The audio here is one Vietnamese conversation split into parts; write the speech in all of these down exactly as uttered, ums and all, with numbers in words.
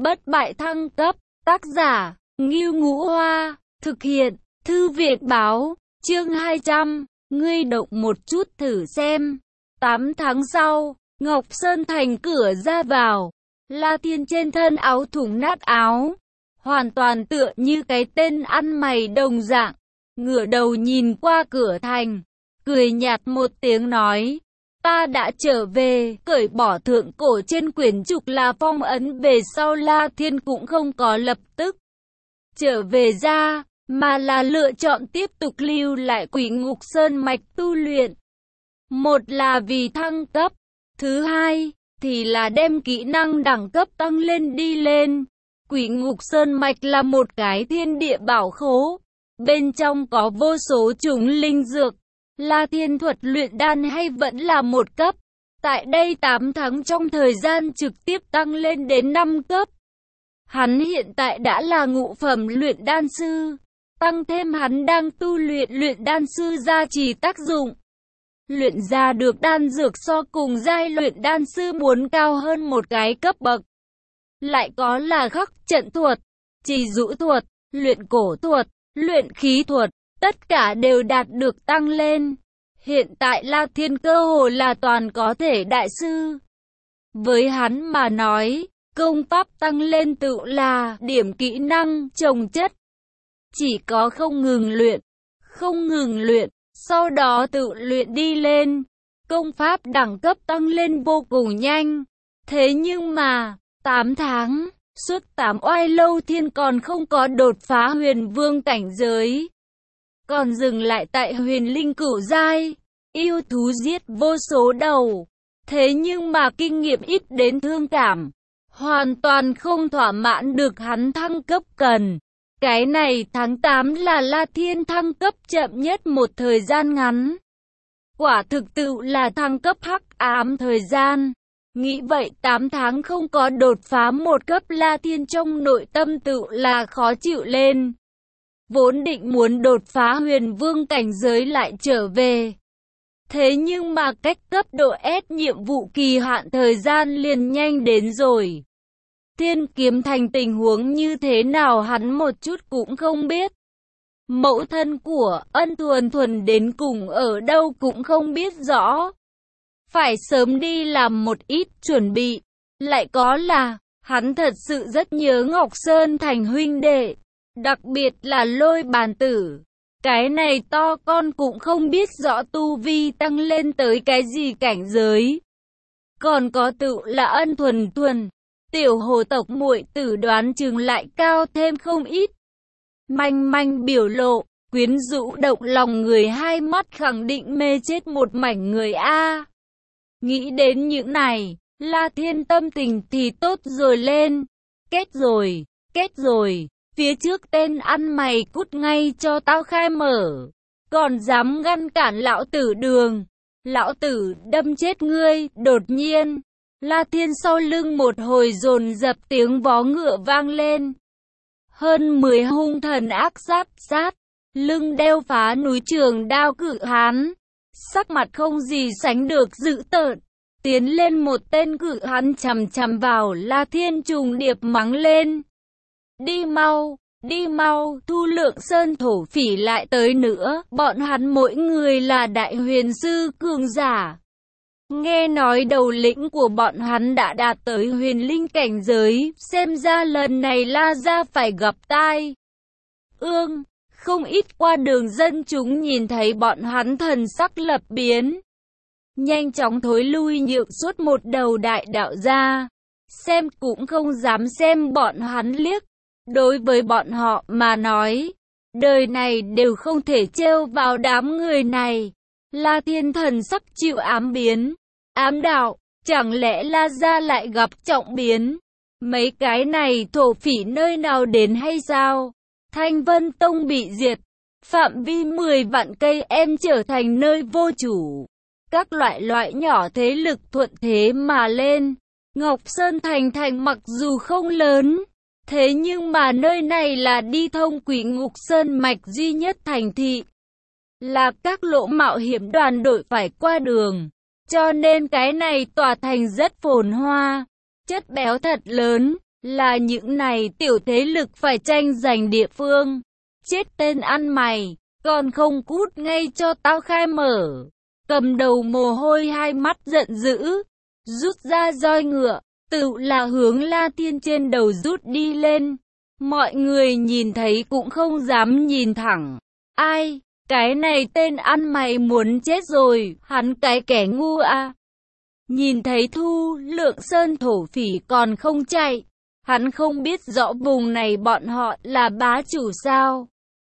bất bại thăng cấp, tác giả, Ngưu Ngũ Hoa, thực hiện, Thư viện báo, chương hai trăm, ngươi động một chút thử xem. tám tháng sau, Ngọc Sơn Thành cửa ra vào, La Thiên trên thân áo thủng nát áo, hoàn toàn tựa như cái tên ăn mày đồng dạng, ngửa đầu nhìn qua cửa thành, cười nhạt một tiếng nói, ta đã trở về. Cởi bỏ thượng cổ trên quyển trục là phong ấn về sau, La Thiên cũng không có lập tức trở về ra, mà là lựa chọn tiếp tục lưu lại Quỷ Ngục Sơn mạch tu luyện. Một là vì thăng cấp, thứ hai thì là đem kỹ năng đẳng cấp tăng lên đi lên. Quỷ Ngục Sơn mạch là một cái thiên địa bảo khố, bên trong có vô số chủng linh dược. La Thiên thuật luyện đan hay vẫn là một cấp, tại đây tám tháng trong thời gian trực tiếp tăng lên đến năm cấp. Hắn hiện tại đã là ngũ phẩm luyện đan sư, tăng thêm hắn đang tu luyện luyện đan sư gia trì tác dụng. Luyện ra được đan dược so cùng giai luyện đan sư muốn cao hơn một cái cấp bậc. Lại có là khắc trận thuật, trì dụ thuật, luyện cổ thuật, luyện khí thuật, tất cả đều đạt được tăng lên. Hiện tại La Thiên cơ hồ là toàn có thể đại sư. Với hắn mà nói, công pháp tăng lên tự là điểm kỹ năng trồng chất. Chỉ có không ngừng luyện, không ngừng luyện, sau đó tự luyện đi lên. Công pháp đẳng cấp tăng lên vô cùng nhanh. Thế nhưng mà, tám tháng, suốt tám oai lâu Thiên còn không có đột phá huyền vương cảnh giới. Còn dừng lại tại huyền linh cửu giai, yêu thú giết vô số đầu. Thế nhưng mà kinh nghiệm ít đến thương cảm, hoàn toàn không thỏa mãn được hắn thăng cấp cần. Cái này tháng tám là La Thiên thăng cấp chậm nhất một thời gian ngắn. Quả thực tự là thăng cấp hắc ám thời gian. Nghĩ vậy tám tháng không có đột phá một cấp, La Thiên trong nội tâm tự là khó chịu lên. Vốn định muốn đột phá huyền vương cảnh giới lại trở về. Thế nhưng mà cách cấp độ S nhiệm vụ kỳ hạn thời gian liền nhanh đến rồi. Thiên Kiếm Thành tình huống như thế nào hắn một chút cũng không biết. Mẫu thân của Ân Thuần Thuần đến cùng ở đâu cũng không biết rõ. Phải sớm đi làm một ít chuẩn bị. Lại có là, hắn thật sự rất nhớ Ngọc Sơn Thành huynh đệ. Đặc biệt là Lôi Bàn Tử. Cái này to con cũng không biết rõ tu vi tăng lên tới cái gì cảnh giới. Còn có tự là Ân Thuần Thuần. Tiểu hồ tộc muội tử đoán chừng lại cao thêm không ít. Manh manh biểu lộ, quyến rũ động lòng người, hai mắt khẳng định mê chết một mảnh người a. Nghĩ đến những này, La Thiên tâm tình thì tốt rồi lên. Kết rồi, kết rồi, phía trước tên ăn mày cút ngay cho tao khai mở. Còn dám ngăn cản lão tử đường. Lão tử đâm chết ngươi. Đột nhiên, La Thiên sau lưng một hồi dồn dập tiếng vó ngựa vang lên. Hơn mười hung thần ác sát sát, lưng đeo phá núi trường đao cự hán, sắc mặt không gì sánh được dữ tợn, tiến lên một tên cự hán chằm chằm vào La Thiên trùng điệp mắng lên. Đi mau, đi mau, Thu Lượng Sơn thổ phỉ lại tới nữa, bọn hắn mỗi người là đại huyền sư cường giả. Nghe nói đầu lĩnh của bọn hắn đã đạt tới huyền linh cảnh giới, xem ra lần này La gia phải gặp tai ương. Không ít qua đường dân chúng nhìn thấy bọn hắn thần sắc lập biến, nhanh chóng thối lui nhượng suốt một đầu đại đạo gia, xem cũng không dám xem bọn hắn liếc. Đối với bọn họ mà nói, đời này đều không thể trêu vào đám người này. La Thiên thần sắc chịu ám biến. Ám đạo, chẳng lẽ La gia lại gặp trọng biến? Mấy cái này thổ phỉ nơi nào đến hay sao? Thanh Vân Tông bị diệt, phạm vi mười vạn cây em trở thành nơi vô chủ. Các loại loại nhỏ thế lực thuận thế mà lên. Ngọc Sơn Thành thành mặc dù không lớn, thế nhưng mà nơi này là đi thông Quỷ Ngục Sơn mạch duy nhất thành thị. Là các lỗ mạo hiểm đoàn đội phải qua đường. Cho nên cái này tòa thành rất phồn hoa, chất béo thật lớn, Là những này tiểu thế lực phải tranh giành địa phương. Chết tên ăn mày, còn không cút ngay cho tao khai mở. Cầm đầu mồ hôi hai mắt giận dữ, rút ra roi ngựa, tự là hướng La Thiên trên đầu rút đi lên. Mọi người nhìn thấy cũng không dám nhìn thẳng. Ai, cái này tên ăn mày muốn chết rồi, hắn cái kẻ ngu à. Nhìn thấy Thu Lượng Sơn thổ phỉ còn không chạy, hắn không biết rõ vùng này bọn họ là bá chủ sao.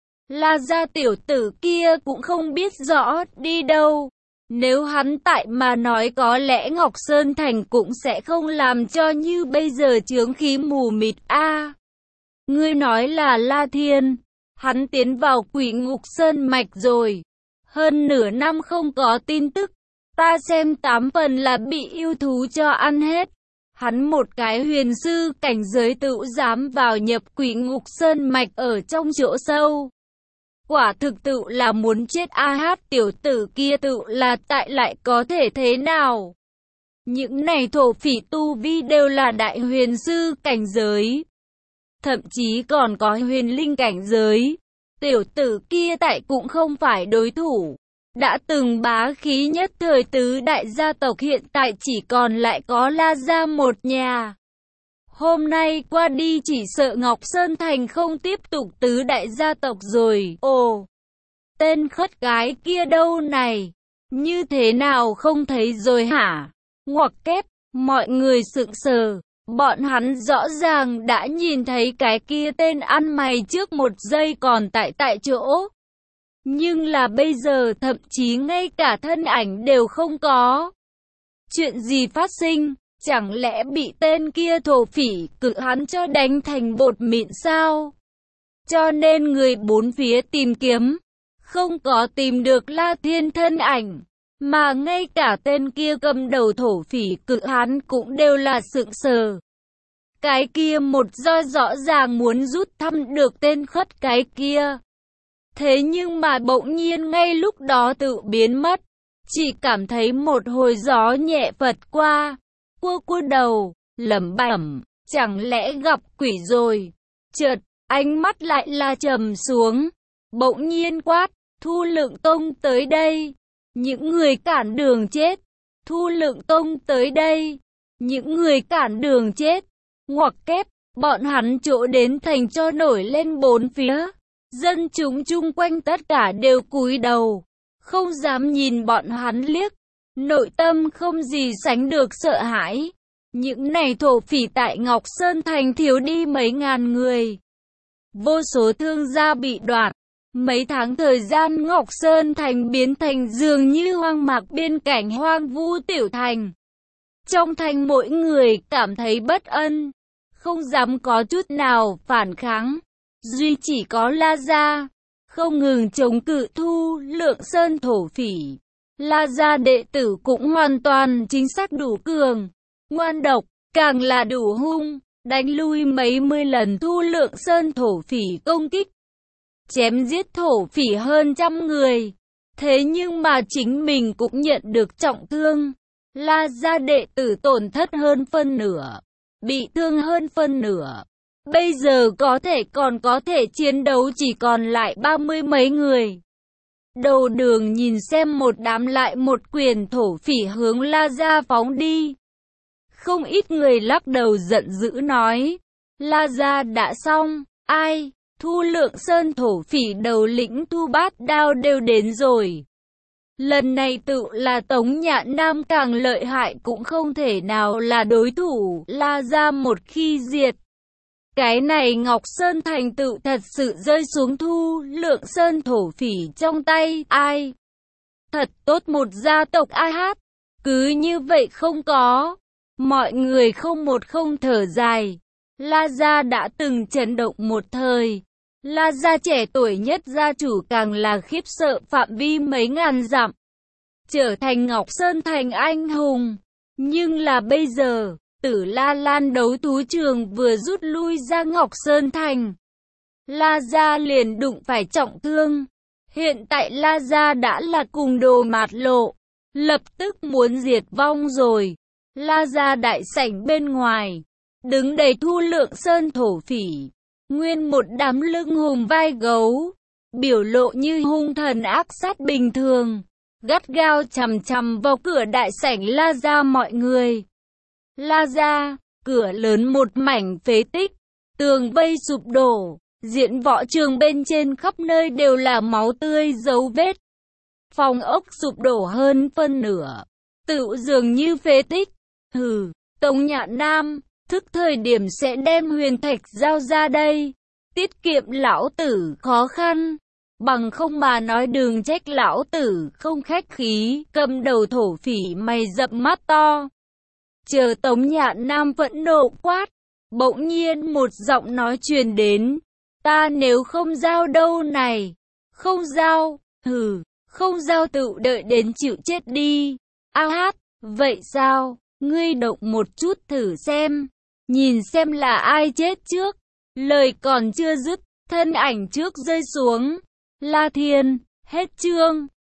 La gia tiểu tử kia cũng không biết rõ đi đâu. Nếu hắn tại mà nói có lẽ Ngọc Sơn Thành cũng sẽ không làm cho như bây giờ chướng khí mù mịt a. À, ngươi nói là La Thiên, hắn tiến vào Quỷ Ngục Sơn mạch rồi. Hơn nửa năm không có tin tức, ta xem tám phần là bị yêu thú cho ăn hết. Hắn một cái huyền sư cảnh giới tự dám vào nhập Quỷ Ngục Sơn mạch ở trong chỗ sâu. Quả thực tự là muốn chết a. Hát tiểu tử kia tự là tại lại có thể thế nào? Những này thổ phỉ tu vi đều là đại huyền sư cảnh giới, thậm chí còn có huyền linh cảnh giới. Tiểu tử kia tại cũng không phải đối thủ. Đã từng bá khí nhất thời tứ đại gia tộc hiện tại chỉ còn lại có La gia một nhà. Hôm nay qua đi chỉ sợ Ngọc Sơn Thành không tiếp tục tứ đại gia tộc rồi. Ồ, tên khất gái kia đâu này? Như thế nào không thấy rồi hả? Ngoặc kép, mọi người sững sờ. Bọn hắn rõ ràng đã nhìn thấy cái kia tên ăn mày trước một giây còn tại tại chỗ. Nhưng là bây giờ thậm chí ngay cả thân ảnh đều không có. Chuyện gì phát sinh? Chẳng lẽ bị tên kia thổ phỉ cự hắn cho đánh thành bột mịn sao? Cho nên người bốn phía tìm kiếm, không có tìm được La Thiên thân ảnh. Mà ngay cả tên kia cầm đầu thổ phỉ cự hắn cũng đều là sững sờ. Cái kia một do rõ ràng muốn rút thăm được tên khất cái kia. Thế nhưng mà bỗng nhiên ngay lúc đó tự biến mất. Chỉ cảm thấy một hồi gió nhẹ phật qua. Cua cua đầu, lẩm bẩm, chẳng lẽ gặp quỷ rồi. Chợt, ánh mắt lại là trầm xuống. Bỗng nhiên quát, Thu Lượng Tông tới đây. Những người cản đường chết. Thu Lượng Tông tới đây. Những người cản đường chết. Ngoặc kép, bọn hắn chỗ đến thành cho nổi lên bốn phía. Dân chúng chung quanh tất cả đều cúi đầu, không dám nhìn bọn hắn liếc. Nội tâm không gì sánh được sợ hãi. Những này thổ phỉ tại Ngọc Sơn Thành thiếu đi mấy ngàn người. Vô số thương gia bị đoạt. Mấy tháng thời gian Ngọc Sơn Thành biến thành dường như hoang mạc biên cảnh hoang vu tiểu thành. Trong thành mỗi người cảm thấy bất an, không dám có chút nào phản kháng. Duy chỉ có La gia, không ngừng chống cự Thu Lượng Sơn thổ phỉ. La gia đệ tử cũng hoàn toàn chính xác đủ cường, ngoan độc, càng là đủ hung, đánh lui mấy mươi lần Thu Lượng Sơn thổ phỉ công kích. Chém giết thổ phỉ hơn trăm người. Thế nhưng mà chính mình cũng nhận được trọng thương. La gia đệ tử tổn thất hơn phân nửa, bị thương hơn phân nửa. Bây giờ có thể còn có thể chiến đấu chỉ còn lại ba mươi mấy người. Đầu đường nhìn xem một đám lại một quyền thổ phỉ hướng La gia phóng đi. Không ít người lắc đầu giận dữ nói, La gia đã xong. Ai? Thu Lượng Sơn thổ phỉ đầu lĩnh Thu Bát Đao đều đến rồi. Lần này tự là Tống Nhạn Nam càng lợi hại cũng không thể nào là đối thủ La gia một khi diệt. Cái này Ngọc Sơn Thành tự thật sự rơi xuống Thu Lượng Sơn thổ phỉ trong tay. Ai? Thật tốt một gia tộc ai hát. Cứ như vậy không có. Mọi người không một không thở dài. La gia đã từng chấn động một thời. La gia trẻ tuổi nhất gia chủ càng là khiếp sợ phạm vi mấy ngàn dặm. Trở thành Ngọc Sơn Thành anh hùng. Nhưng là bây giờ, Tử La Lan đấu thú trường vừa rút lui ra Ngọc Sơn Thành. La gia liền đụng phải trọng thương. Hiện tại La gia đã là cùng đồ mạt lộ. Lập tức muốn diệt vong rồi. La gia đại sảnh bên ngoài. đứng đầy Thu Lượng Sơn thổ phỉ, nguyên một đám lưng hùm vai gấu, biểu lộ như hung thần ác sát bình thường, gắt gao chằm chằm vào cửa đại sảnh La Gia mọi người. La Gia, cửa lớn một mảnh phế tích, tường vây sụp đổ, diễn võ trường bên trên khắp nơi đều là máu tươi dấu vết. Phòng ốc sụp đổ hơn phân nửa, tựu dường như phế tích. Hừ, Tống Nhạn Nam, thức thời điểm sẽ đem huyền thạch giao ra đây, tiết kiệm lão tử khó khăn. Bằng không mà nói đừng trách lão tử không khách khí, cầm đầu thổ phỉ mày rậm mắt to. Chờ Tống Nhạn Nam vẫn nộ quát, bỗng nhiên một giọng nói truyền đến, ta nếu không giao đâu này, không giao, hừ, không giao tự đợi đến chịu chết đi. A hát, vậy sao, ngươi động một chút thử xem, nhìn xem là ai chết trước. Lời còn chưa dứt, thân ảnh trước rơi xuống. La Thiên, hết chương.